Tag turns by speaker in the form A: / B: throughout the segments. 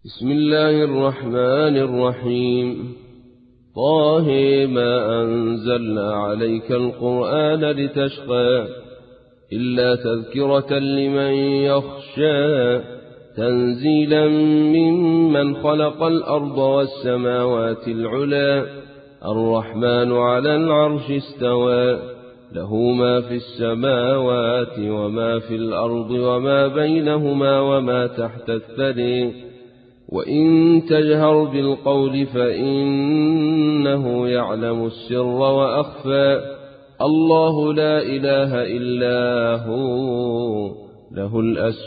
A: بسم الله الرحمن الرحيم. طه ما أنزلنا عليك القرآن لتشقى إلا تذكرة لمن يخشى تنزيلا ممن خلق الأرض والسماوات العلى الرحمن على العرش استوى له ما في السماوات وما في الأرض وما بينهما وما تحت الثرى وإن تجهر بالقول فإنه يعلم السر وأخفى الله لا إله إلا هو له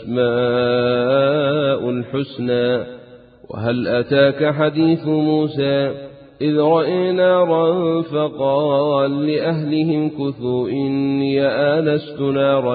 A: الأسماء الحسنى. وهل أتاك حديث موسى إذ رأى نارا فقال لأهلهم كثوا إني آنست نارا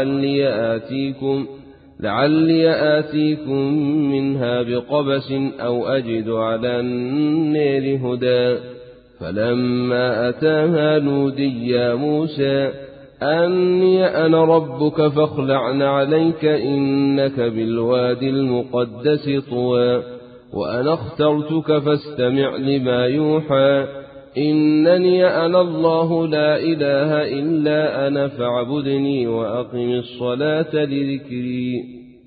A: لعلي آتيكم منها بقبس أو أجد على النار هدى. فلما أتاها نودي يا موسى أني أنا ربك فاخلع عليك إنك بالوادي المقدس طوى وأنا اخترتك فاستمع لما يوحى إنني أنا الله لا إله إلا أنا فاعبدني وأقم الصلاة لذكري.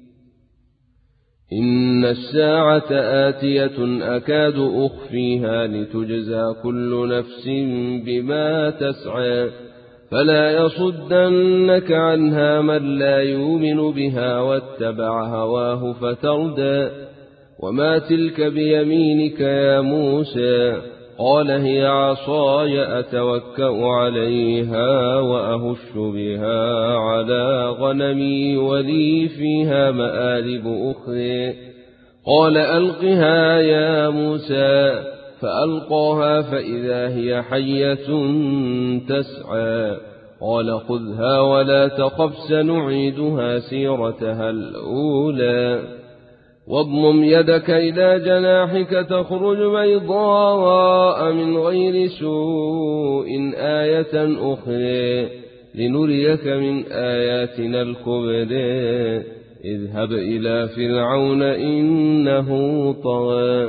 A: إن الساعة آتية أكاد أخفيها لتجزى كل نفس بما تسعى فلا يصدنك عنها من لا يؤمن بها واتبع هواه فتردى. وما تلك بيمينك يا موسى قال هي عصاي أتوكأ عليها وأهش بها على غنمي ولي فيها مآرب أخرى. قال ألقها يا موسى فألقاها فإذا هي حية تسعى قال خذها ولا تخف سنعيدها سيرتها الأولى. واضمم يدك إلى جناحك تخرج بيضاء من غير سوء آية أخرى لنريك من آياتنا الكبرى. اذهب إلى فرعون إنه طغى.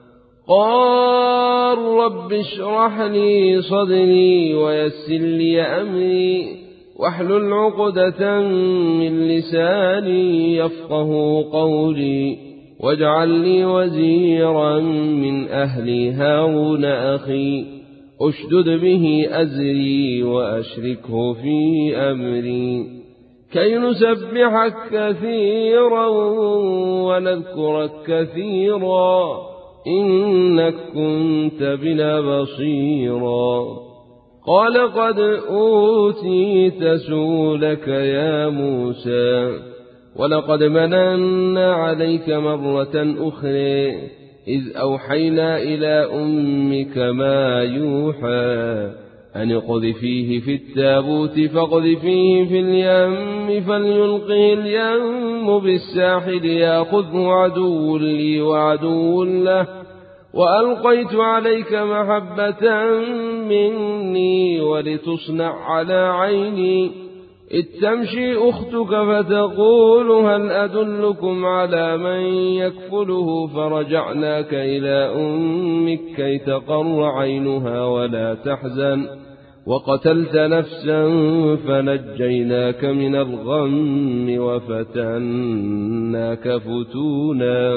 A: قال رب اشرح لي صدري ويسر لي أمري واحلل عقدة من لساني يفقه قولي واجعل لي وزيرا من أهلي هارون أخي أشدد به أزري وأشركه في أمري كي نسبحك كثيرا ونذكرك كثيرا إنك كنت بنا بصيرا. قال قد أوتيت سؤلك يا موسى ولقد مننا عليك مرة أخرى إذ أوحينا إلى أمك ما يوحى أن اقذفيه في التابوت فاقذفيه في اليم فليلقه اليم بالساحل يأخذه عدو لي وعدو له وألقيت عليك محبة مني ولتصنع على عيني إذ تمشي أختك فتقول هل أدلكم على من يكفله فرجعناك إلى أمك كي تقر عينها ولا تحزن وقتلت نفسا فنجيناك من الغم وفتناك فتونا.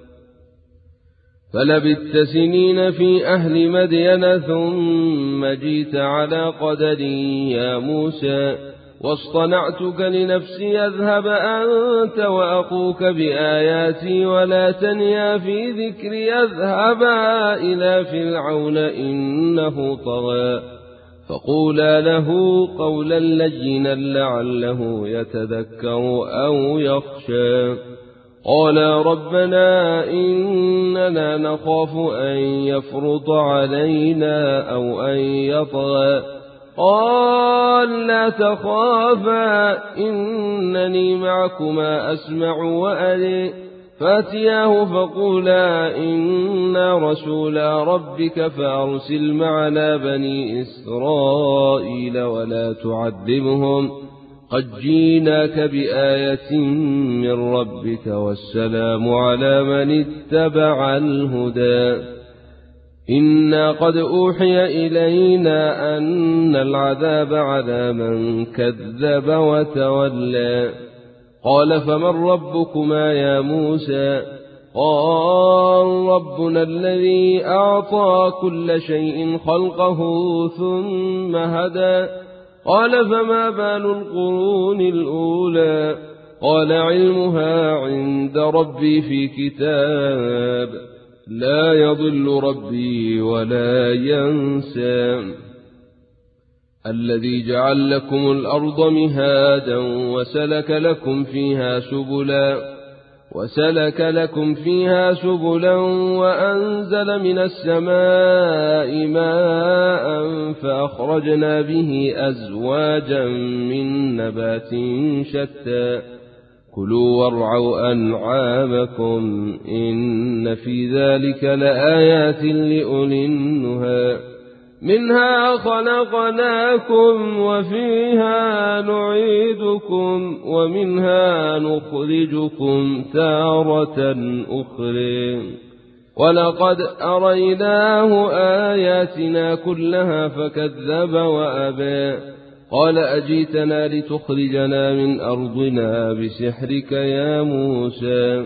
A: فلبثت سنين في أهل مدين ثم جيت على قدري يا موسى واصطنعتك لنفسي اذهب أنت وأخوك بآياتي ولا تنيا في ذكري اذهبا إلى فرعون إنه طغى فقولا له قولا لينا لعله يتذكر أو يخشى. قالا ربنا إننا نخاف أن يفرط علينا أو أن يطغى. قال لا تخافا إنني معكما أسمع وأري. فاتياه فقولا إنا رسولا ربك فأرسل معنا بني إسرائيل ولا تعذبهم قد جيناك بآية من ربك والسلام على من اتبع الهدى إنا قد أوحي إلينا أن العذاب على من كذب وتولى قال فمن ربكما يا موسى قال ربنا الذي أعطى كل شيء خلقه ثم هدى قال فما بال القرون الأولى قال علمها عند ربي في كتاب لا يضل ربي ولا ينسى الذي جعل لكم الأرض مهادا وسلك لكم فيها سبلا وأنزل من السماء ماء فأخرجنا به أزواجا من نبات شتى كلوا وارعوا أنعامكم إن في ذلك لآيات لأولي النهى منها خلقناكم وفيها نعيدكم ومنها نخرجكم تارة أخرى ولقد أريناه آياتنا كلها فكذب وأبى قال أجيتنا لتخرجنا من أرضنا بسحرك يا موسى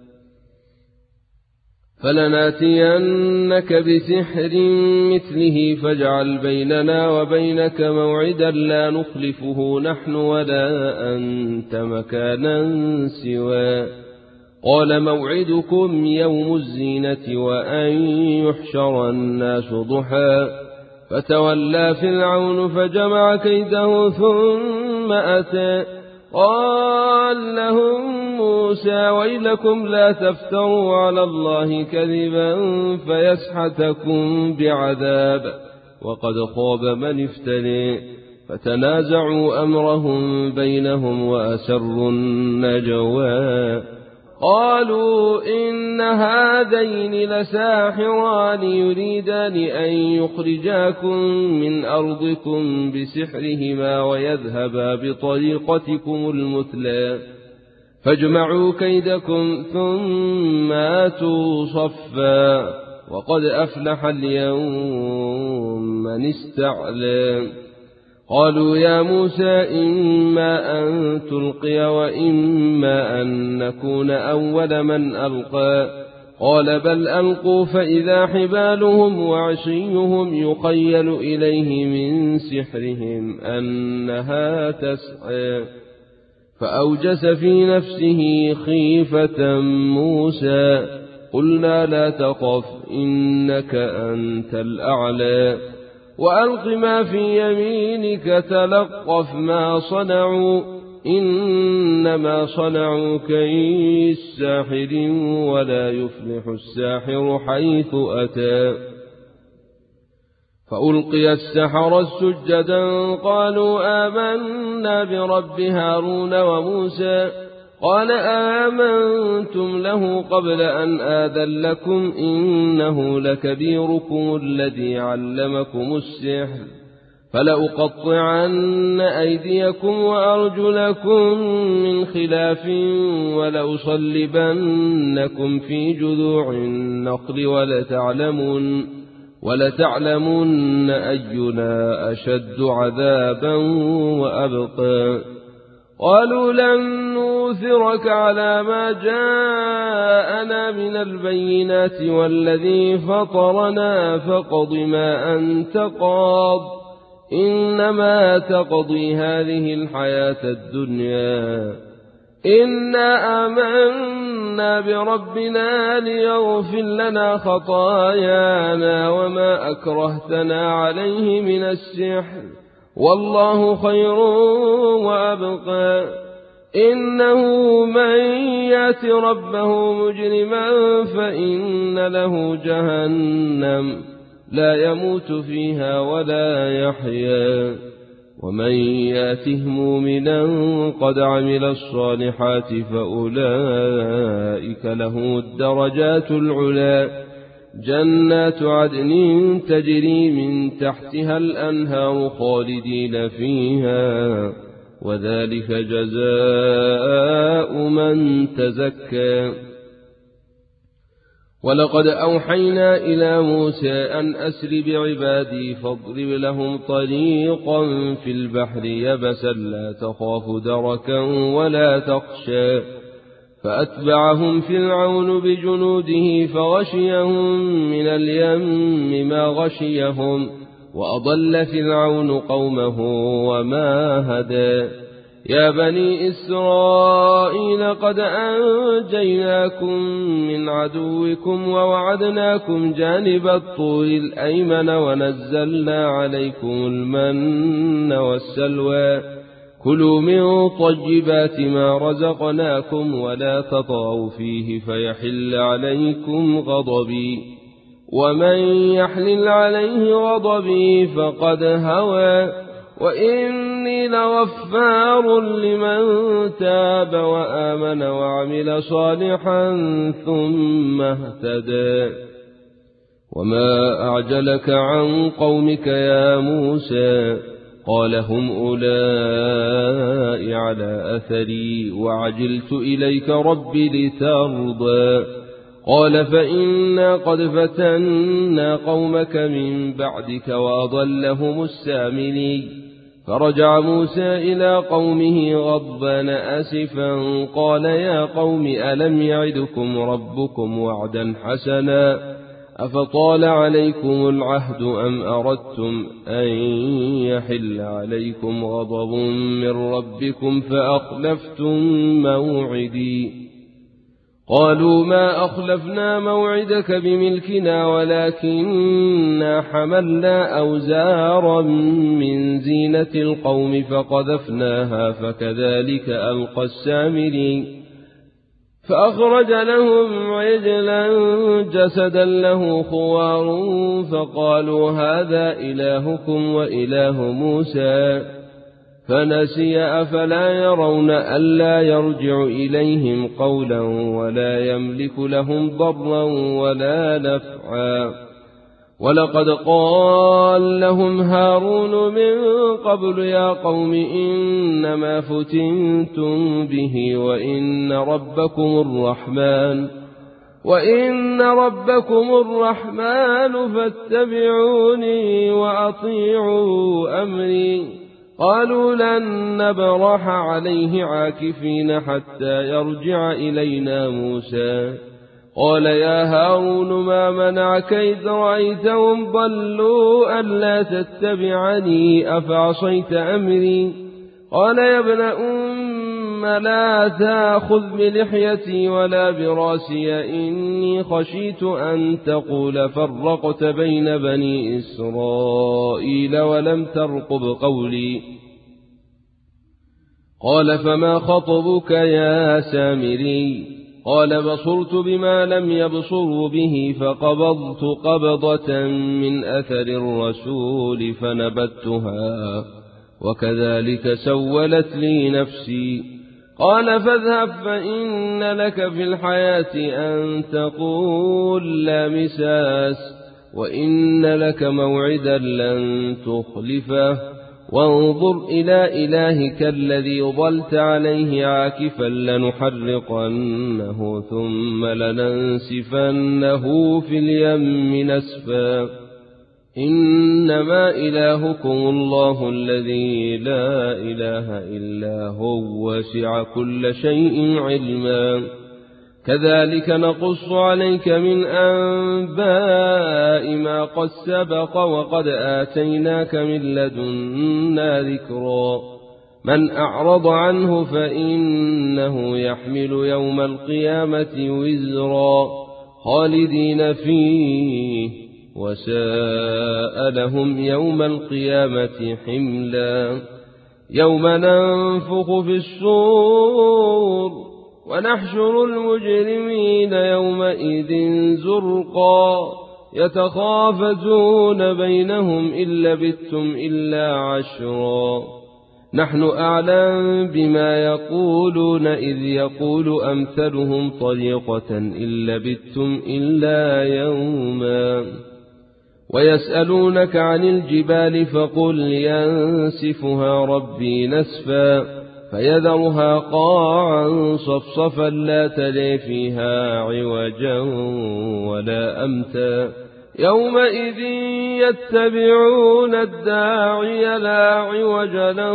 A: فلناتينك بسحر مثله فاجعل بيننا وبينك موعدا لا نخلفه نحن ولا أنت مكانا سوى قال موعدكم يوم الزينة وأن يحشر الناس ضحى فتولى فرعون فجمع كيده ثم أتى قال لهم موسى ويلكم لا تفتروا على الله كذبا فيسحتكم بعذاب وقد خاب من افتري فتنازعوا أمرهم بينهم وأسروا النجوى قالوا إن هذين لساحران يريدان أن يخرجاكم من أرضكم بسحرهما ويذهبا بطريقتكم المثلى فاجمعوا كيدكم ثم آتوا صفا وقد أفلح اليوم من استعلى قالوا يا موسى إما أن تلقي وإما أن نكون أول من ألقى قال بل ألقوا فإذا حبالهم وعصيهم يخيل إليه من سحرهم أنها تسعى فأوجس في نفسه خيفة موسى قلنا لا تخف إنك أنت الأعلى وألق ما في يمينك تلقف ما صنعوا إنما صنعوا كيد ساحر ولا يفلح الساحر حيث أتى فألقي السحرة سجدا قالوا آمنا برب هارون وموسى قال آمنتم له قبل أن آذن لكم إنه لكبيركم الذي علمكم السحر فلأقطعن أيديكم وأرجلكم من خلاف ولأصلبنكم في جذوع النخل ولتعلمن أينا أشد عذابا وأبقى قالوا لن نؤثرك على ما جاءنا من البينات والذي فطرنا فاقض ما أنت قاض إنما تقضي هذه الحياة الدنيا إنا آمنا بربنا ليغفر لنا خطايانا وما أكرهتنا عليه من السحر والله خير وأبقى إنه من يأت ربه مجرما فإن له جهنم لا يموت فيها ولا يحيا ومن يأته مؤمنا قد عمل الصالحات فأولئك لهم الدرجات العلى جنات عدن تجري من تحتها الأنهار خالدين فيها وذلك جزاء من تزكى. ولقد أوحينا إلى موسى أن أسر بعبادي فاضرب لهم طريقا في البحر يبسا لا تخاف دركا ولا تخشى. فأتبعهم فرعون بجنوده فغشيهم من اليم ما غشيهم وأضل فرعون قومه وما هدى. يا بني إسرائيل قد أنجيناكم من عدوكم ووعدناكم جانب الطور الأيمن ونزلنا عليكم المن والسلوى. كلوا من طيبات ما رزقناكم ولا تطغوا فيه فيحل عليكم غضبي ومن يحلل عليه غضبي فقد هوى. وإني لغفار لمن تاب وآمن وعمل صالحا ثم اهتدى. وما أعجلك عن قومك يا موسى؟ قال هم أولئك على أثري وعجلت إليك رب لترضى. قال فإنا قد فتنا قومك من بعدك وأضلهم السامري. فرجع موسى إلى قومه غضبان آسفا قال يا قوم ألم يعدكم ربكم وعدا حسنا أفطال عليكم العهد أم أردتم أن يحل عليكم غضب من ربكم فأخلفتم موعدي. قالوا ما أخلفنا موعدك بملكنا ولكننا حملنا أوزارا من زينة القوم فقذفناها فكذلك ألقى السامري. فأخرج لهم عجلا جسدا له خوار فقالوا هذا إلهكم وإله موسى فنسي. أفلا يرون ألا يرجع إليهم قولا ولا يملك لهم ضرا ولا نفعا. ولقد قال لهم هارون من قبل يا قوم إنما فتنتم به وإن ربكم الرحمن فاتبعوني وأطيعوا أمري. قالوا لن نبرح عليه عاكفين حتى يرجع إلينا موسى. قال يا هارون ما منعك إذ رأيتهم ضلوا ألا تتبعني أفعصيت أمري؟ قال يا ابن أم لا تأخذ بلحيتي ولا براسي إني خشيت أن تقول فرقت بين بني إسرائيل ولم ترقب قولي. قال فما خطبك يا سامري؟ قال بصرت بما لم يبصروا به فقبضت قبضة من أثر الرسول فنبتها وكذلك سولت لي نفسي. قال فاذهب فإن لك في الحياة أن تقول لا مساس وإن لك موعدا لن تخلفه وانظر إلى إلهك الذي ظلت عليه عاكفا لنحرقنه ثم لننسفنه في اليم نسفا. إنما إلهكم الله الذي لا إله إلا هو وسع كل شيء علما. كذلك نقص عليك من أنباء ما قد سبق وقد آتيناك من لدنا ذكرا. من أعرض عنه فإنه يحمل يوم القيامة وزرا خالدين فيه وساء لهم يوم القيامة حملا. يوم ننفخ في الصور ونحشر المجرمين يومئذ زرقا يتخافتون بينهم إن لبثتم إلا عشرا. نحن أعلم بما يقولون إذ يقول أمثلهم طريقة إن لبثتم إلا يوما. ويسألونك عن الجبال فقل ينسفها ربي نسفا فيذرها قاعا صفصفا لا ترى فيها عوجا ولا أمتا يومئذ يتبعون الداعي لا عوج له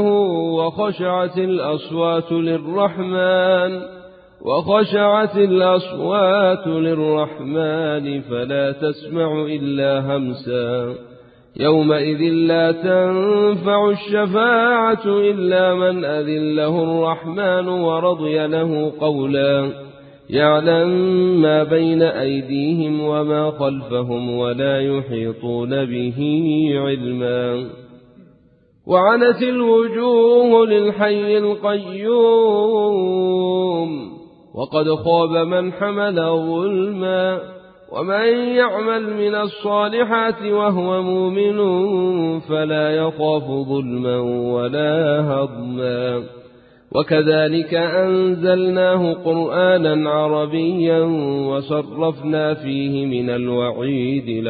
A: وخشعت الأصوات للرحمن فلا تسمع إلا همسا يومئذ لا تنفع الشفاعة إلا من أذن له الرحمن ورضي له قولا يعلم ما بين أيديهم وما خلفهم ولا يحيطون به علما وعنت الوجوه للحي القيوم وقد خاب من حمل ظلما ومن يعمل من الصالحات وهو مؤمن فلا يخاف ظلما ولا هضما وكذلك أنزلناه قرآنا عربيا وصرفنا فيه من الوعيد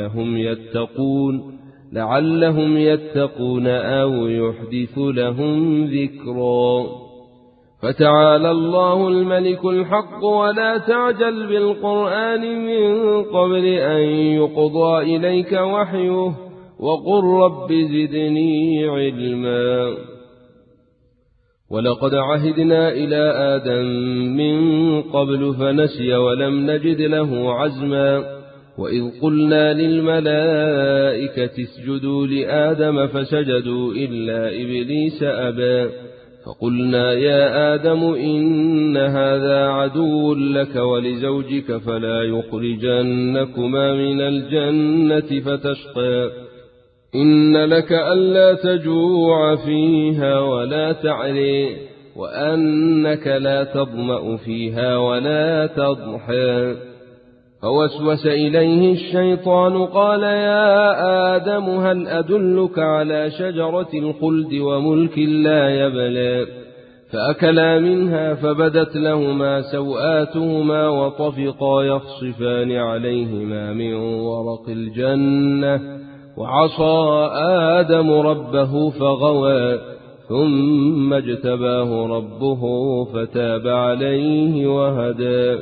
A: لعلهم يتقون أو يحدث لهم ذكرا فتعالى الله الملك الحق ولا تعجل بالقرآن من قبل أن يقضى إليك وحيه وقل رب زدني علما ولقد عهدنا إلى آدم من قبل فنسي ولم نجد له عزما وإذ قلنا للملائكة اسجدوا لآدم فسجدوا إلا إبليس أبى فقلنا يا آدم إن هذا عدو لك ولزوجك فلا يخرجنكما من الجنة فتشقى إن لك ألا تجوع فيها ولا تعري وأنك لا تظمأ فيها ولا تضحى فوسوس إليه الشيطان قال يا آدم هل أدلك على شجرة الخلد وملك لا يبلى فأكلا منها فبدت لهما سوآتهما وطفقا يخصفان عليهما من ورق الجنة وعصى آدم ربه فغوى ثم اجتباه ربه فتاب عليه وهدى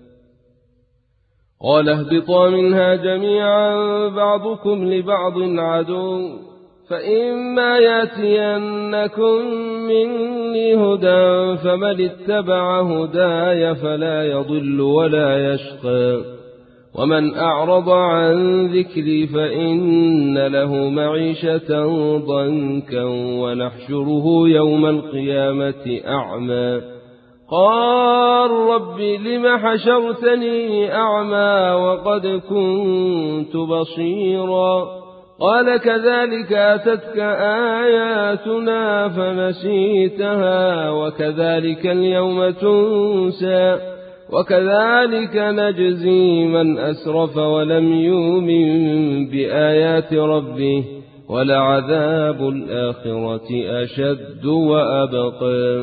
A: قال اهبطا منها جميعا بعضكم لبعض عدو فإما يأتينكم مني هدى فمن اتبع هداي فلا يضل ولا يشقى ومن أعرض عن ذكري فإن له معيشة ضنكا ونحشره يوم القيامة أعمى قال رب لم حشرتني أعمى وقد كنت بصيرا قال كذلك أتتك آياتنا فنسيتها وكذلك اليوم تنسى وكذلك نجزي من أسرف ولم يؤمن بآيات ربه ولعذاب الآخرة أشد وأبقى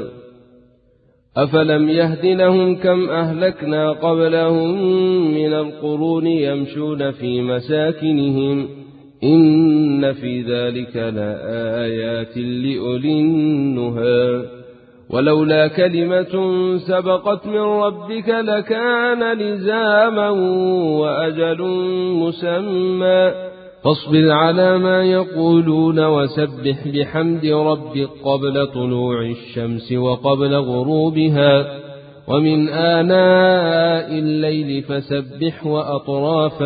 A: أفلم يهد لهم كم أهلكنا قبلهم من القرون يمشون في مساكنهم إن في ذلك لآيات لأولي النهى ولولا كلمة سبقت من ربك لكان لزاما وأجل مسمى فاصبر على ما يقولون وسبح بحمد ربك قبل طلوع الشمس وقبل غروبها ومن آناء الليل فسبح وأطراف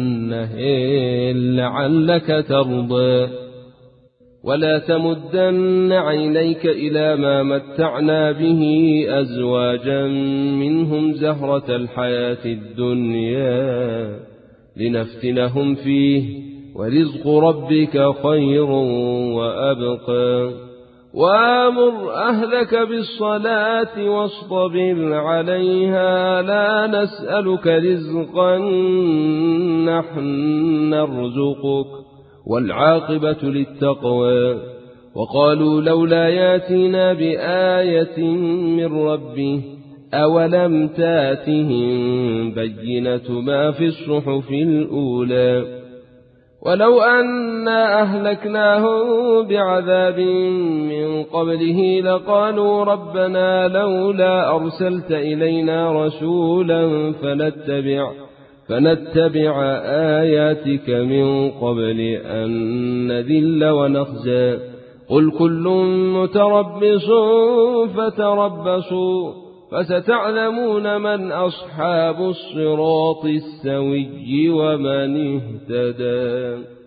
A: النهار لعلك ترضى ولا تمدن عينيك إلى ما متعنا به أزواجا منهم زهرة الحياة الدنيا لنفتنهم فيه ورزق ربك خير وأبقى وامر أهلك بالصلاة واصطبر عليها لا نسألك رزقا نحن نرزقك والعاقبة للتقوى وقالوا لولا ياتينا بآية من ربه أولم تاتهم بينة ما في الصحف الأولى ولو أنا أهلكناهم بعذاب من قبله لقالوا ربنا لولا أرسلت إلينا رسولا فنتبع آياتك من قبل أن نذل ونخزى قل كل متربص فتربصوا فستعلمون من أصحاب الصراط السوي ومن اهتدى.